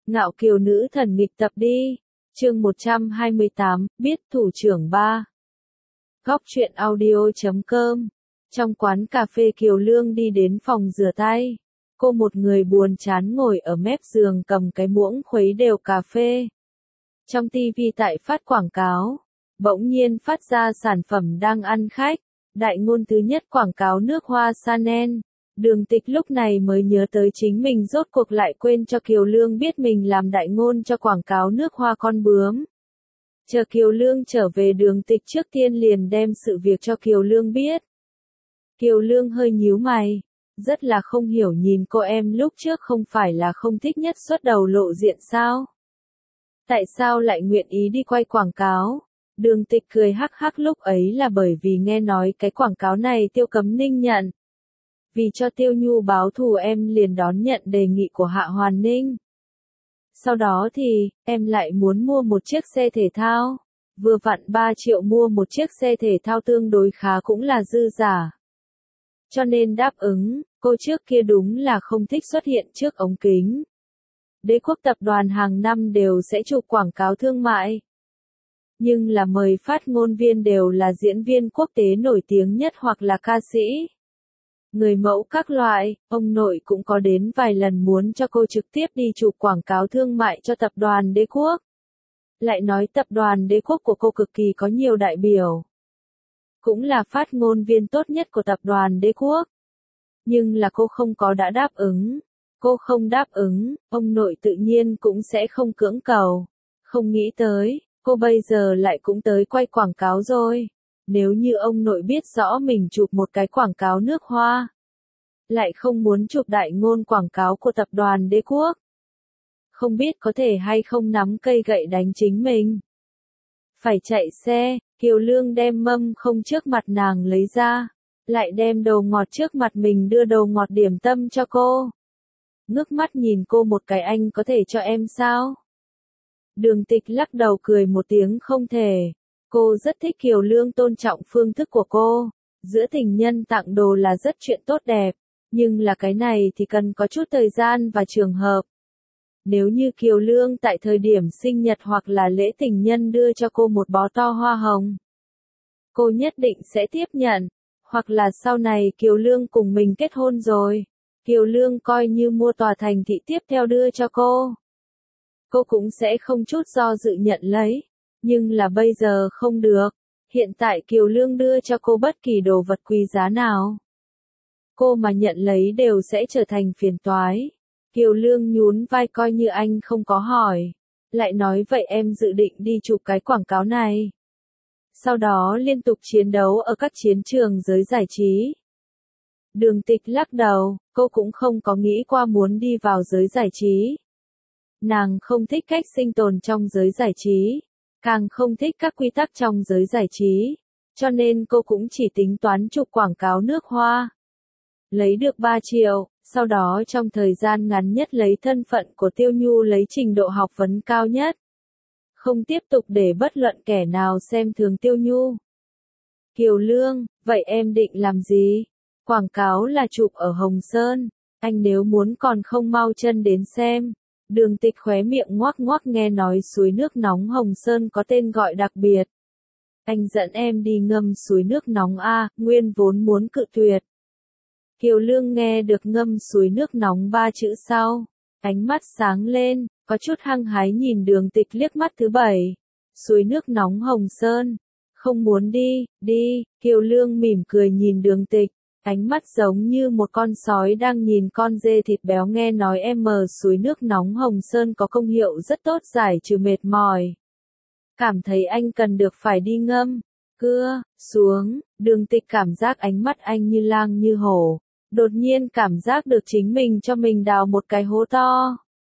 Ngạo kiều nữ thần nghịch tập đi. Chương 128, biết thủ trưởng 3. Góc truyện audio.com. Trong quán cà phê Kiều Lương đi đến phòng rửa tay. Cô một người buồn chán ngồi ở mép giường cầm cái muỗng khuấy đều cà phê. Trong tivi tại phát quảng cáo, bỗng nhiên phát ra sản phẩm đang ăn khách. Đại ngôn thứ nhất quảng cáo nước hoa Chanel. Đường Tịch lúc này mới nhớ tới chính mình rốt cuộc lại quên cho Kiều Lương biết mình làm đại ngôn cho quảng cáo nước hoa con bướm. Chờ Kiều Lương trở về Đường Tịch trước tiên liền đem sự việc cho Kiều Lương biết. Kiều Lương hơi nhíu mày, rất là không hiểu nhìn cô em lúc trước không phải là không thích nhất xuất đầu lộ diện sao? Tại sao lại nguyện ý đi quay quảng cáo? Đường Tịch cười hắc hắc lúc ấy là bởi vì nghe nói cái quảng cáo này Tiêu Cấm Ninh nhận. Vì cho Tiêu Nhu báo thù em liền đón nhận đề nghị của Hạ Hoàn Ninh. Sau đó thì, em lại muốn mua một chiếc xe thể thao. Vừa vặn 3 triệu mua một chiếc xe thể thao tương đối khá cũng là dư giả. Cho nên đáp ứng, cô trước kia đúng là không thích xuất hiện trước ống kính. Đế Quốc tập đoàn hàng năm đều sẽ chụp quảng cáo thương mại. Nhưng là mời phát ngôn viên đều là diễn viên quốc tế nổi tiếng nhất hoặc là ca sĩ. Người mẫu các loại, ông nội cũng có đến vài lần muốn cho cô trực tiếp đi chụp quảng cáo thương mại cho tập đoàn Đế Quốc. Lại nói tập đoàn Đế Quốc của cô cực kỳ có nhiều đại biểu. Cũng là phát ngôn viên tốt nhất của tập đoàn Đế Quốc. Nhưng là cô không có đã đáp ứng. Cô không đáp ứng, ông nội tự nhiên cũng sẽ không cưỡng cầu. Không nghĩ tới, cô bây giờ lại cũng tới quay quảng cáo rồi. Nếu như ông nội biết rõ mình chụp một cái quảng cáo nước hoa, lại không muốn chụp đại ngôn quảng cáo của tập đoàn Đế Quốc, không biết có thể hay không nắm cây gậy đánh chính mình. Phải chạy xe, Kiều Lương đem mâm không trước mặt nàng lấy ra, lại đem đồ ngọt trước mặt mình đưa đồ ngọt điểm tâm cho cô. Ngước mắt nhìn cô một cái, anh có thể cho em sao? Đường Tịch lắc đầu cười một tiếng không thể. Cô rất thích Kiều Lương tôn trọng phương thức của cô. Giữa tình nhân tặng đồ là rất chuyện tốt đẹp. Nhưng là cái này thì cần có chút thời gian và trường hợp. Nếu như Kiều Lương tại thời điểm sinh nhật hoặc là lễ tình nhân đưa cho cô một bó to hoa hồng, cô nhất định sẽ tiếp nhận. Hoặc là sau này Kiều Lương cùng mình kết hôn rồi, Kiều Lương coi như mua tòa thành thị tiếp theo đưa cho cô cũng sẽ không chút do dự nhận lấy. Nhưng là bây giờ không được. Hiện tại Kiều Lương đưa cho cô bất kỳ đồ vật quý giá nào, cô mà nhận lấy đều sẽ trở thành phiền toái. Kiều Lương nhún vai coi như anh không có hỏi. Lại nói vậy em dự định đi chụp cái quảng cáo này. Sau đó liên tục chiến đấu ở các chiến trường giới giải trí. Đường Tịch lắc đầu, cô cũng không có nghĩ qua muốn đi vào giới giải trí. Nàng không thích cách sinh tồn trong giới giải trí. Càng không thích các quy tắc trong giới giải trí, cho nên cô cũng chỉ tính toán chụp quảng cáo nước hoa. Lấy được 3 triệu, sau đó trong thời gian ngắn nhất lấy thân phận của Tiêu Nhu lấy trình độ học vấn cao nhất. Không tiếp tục để bất luận kẻ nào xem thường Tiêu Nhu. Kiều Lương, vậy em định làm gì? Quảng cáo là chụp ở Hồng Sơn, anh nếu muốn còn không mau chân đến xem. Đường Tịch khóe miệng ngoác ngoác nghe nói suối nước nóng Hồng Sơn có tên gọi đặc biệt. Anh dẫn em đi ngâm suối nước nóng a, nguyên vốn muốn cự tuyệt. Kiều Lương nghe được ngâm suối nước nóng 3 chữ sau, ánh mắt sáng lên, có chút hăng hái nhìn Đường Tịch liếc mắt thứ 7. Suối nước nóng Hồng Sơn, không muốn đi, Kiều Lương mỉm cười nhìn Đường Tịch. Ánh mắt giống như một con sói đang nhìn con dê thịt béo, nghe nói suối nước nóng Hồng Sơn có công hiệu rất tốt giải trừ mệt mỏi. Cảm thấy anh cần được phải đi ngâm. Cưa, xuống, Đường Tịch cảm giác ánh mắt anh như lang như hổ. Đột nhiên cảm giác được chính mình cho mình đào một cái hố to.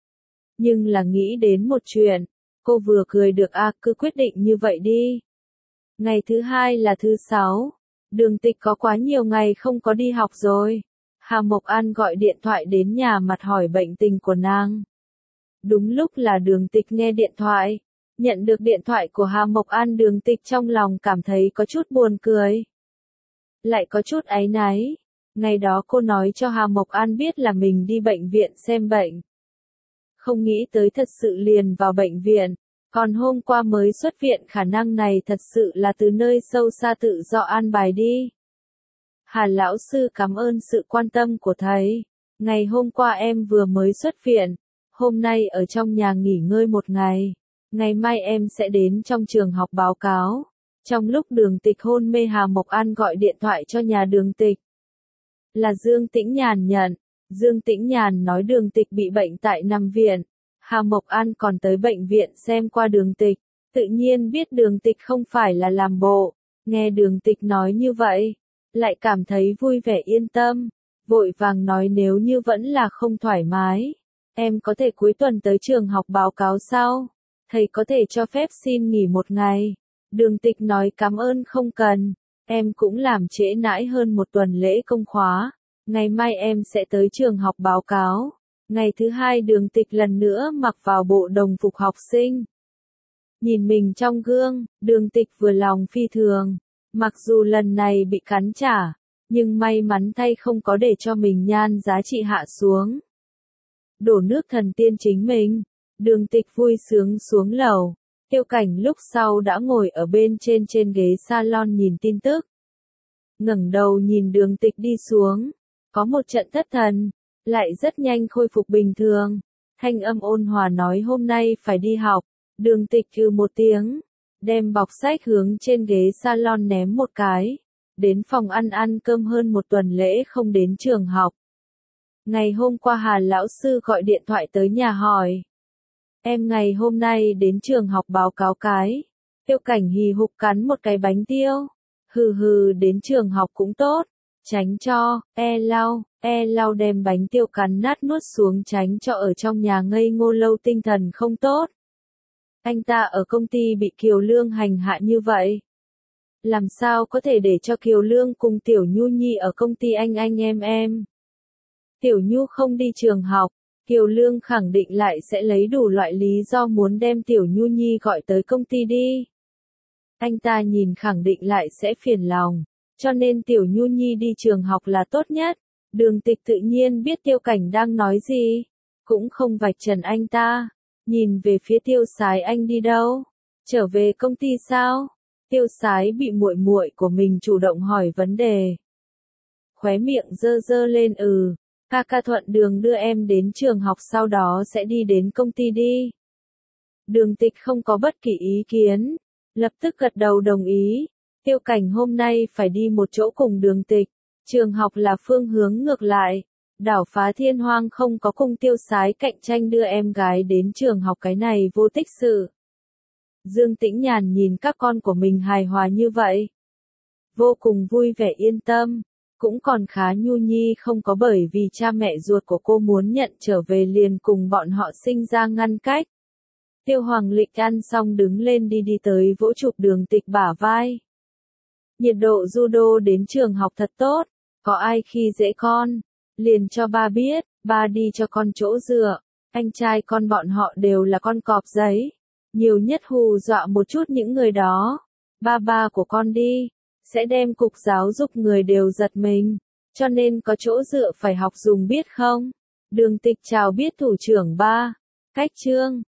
Nhưng là nghĩ đến một chuyện, cô vừa cười được cứ quyết định như vậy đi. Ngày thứ 2 là thứ 6. Đường Tịch có quá nhiều ngày không có đi học rồi. Hà Mộc An gọi điện thoại đến nhà mặt hỏi bệnh tình của nàng. Đúng lúc là Đường Tịch nghe điện thoại. Nhận được điện thoại của Hà Mộc An, Đường Tịch trong lòng cảm thấy có chút buồn cười. Lại có chút áy náy. Ngày đó cô nói cho Hà Mộc An biết là mình đi bệnh viện xem bệnh. Không nghĩ tới thật sự liền vào bệnh viện. Còn hôm qua mới xuất viện, khả năng này thật sự là từ nơi sâu xa tự do an bài đi. Hà lão sư cảm ơn sự quan tâm của thầy. Ngày hôm qua em vừa mới xuất viện. Hôm nay ở trong nhà nghỉ ngơi một ngày. Ngày mai em sẽ đến trong trường học báo cáo. Trong lúc Đường Tịch hôn mê, Hà Mộc An gọi điện thoại cho nhà Đường Tịch. Là Dương Tĩnh Nhàn nhận. Dương Tĩnh Nhàn nói Đường Tịch bị bệnh tại nằm viện. Hà Mộc An còn tới bệnh viện xem qua Đường Tịch. Tự nhiên biết Đường Tịch không phải là làm bộ. Nghe Đường Tịch nói như vậy, lại cảm thấy vui vẻ yên tâm. Vội vàng nói nếu như vẫn là không thoải mái, em có thể cuối tuần tới trường học báo cáo sau. Thầy có thể cho phép xin nghỉ một ngày. Đường Tịch nói cảm ơn không cần. Em cũng làm trễ nải hơn một tuần lễ công khóa. Ngày mai em sẽ tới trường học báo cáo. Ngày thứ hai Đường Tịch lần nữa mặc vào bộ đồng phục học sinh. Nhìn mình trong gương, Đường Tịch vừa lòng phi thường. Mặc dù lần này bị cắn trả, nhưng may mắn thay không có để cho mình nhan giá trị hạ xuống. Đổ nước thần tiên chính mình. Đường Tịch vui sướng xuống lầu. Tiêu Cảnh lúc sau đã ngồi ở bên trên ghế salon nhìn tin tức. Ngẩng đầu nhìn Đường Tịch đi xuống. Có một trận thất thần, lại rất nhanh khôi phục bình thường. Thanh âm ôn hòa nói hôm nay phải đi học. Đường Tịch một tiếng, đem bọc sách hướng trên ghế salon ném một cái. Đến phòng ăn cơm, hơn một tuần lễ không đến trường học. Ngày hôm qua Hà lão sư gọi điện thoại tới nhà hỏi. Em ngày hôm nay đến trường học báo cáo cái. Tiêu Cảnh hì hục cắn một cái bánh tiêu. Hừ hừ, đến trường học cũng tốt. Tránh cho, e lau đem bánh tiêu cắn nát nuốt xuống, tránh cho ở trong nhà ngây ngô lâu tinh thần không tốt. Anh ta ở công ty bị Kiều Lương hành hạ như vậy. Làm sao có thể để cho Kiều Lương cùng Tiểu Nhu Nhi ở công ty anh em. Tiểu Nhu không đi trường học, Kiều Lương khẳng định lại sẽ lấy đủ loại lý do muốn đem Tiểu Nhu Nhi gọi tới công ty đi. Anh ta nhìn khẳng định lại sẽ phiền lòng, cho nên Tiểu Nhu Nhi đi trường học là tốt nhất. Đường Tịch tự nhiên biết Tiêu Cảnh đang nói gì, cũng không vạch trần anh ta. Nhìn về phía Tiêu Sái, anh đi đâu? Trở về công ty sao? Tiêu Sái bị muội muội của mình chủ động hỏi vấn đề. Khóe miệng dơ lên, ca thuận đường đưa em đến trường học, sau đó sẽ đi đến công ty đi. Đường Tịch không có bất kỳ ý kiến, lập tức gật đầu đồng ý. Tiêu Cảnh hôm nay phải đi một chỗ cùng Đường Tịch, trường học là phương hướng ngược lại. Đảo Phá Thiên Hoang không có cùng Tiêu Sái cạnh tranh đưa em gái đến trường học, cái này vô tích sự. Dương Tĩnh Nhàn nhìn các con của mình hài hòa như vậy, vô cùng vui vẻ yên tâm. Cũng còn khá, Nhu Nhi không có bởi vì cha mẹ ruột của cô muốn nhận trở về liền cùng bọn họ sinh ra ngăn cách. Tiêu Hoàng Lịch ăn xong đứng lên đi tới vỗ chụp Đường Tịch bả vai. Nhiệt độ judo đến trường học thật tốt, có ai khi dễ con, liền cho ba biết, ba đi cho con chỗ dựa. Anh trai con bọn họ đều là con cọp giấy, nhiều nhất hù dọa một chút những người đó. Ba của con đi, sẽ đem cục giáo dục người đều giật mình, cho nên có chỗ dựa phải học dùng biết không? Đường Tịch chào biết thủ trưởng ba. Cách chương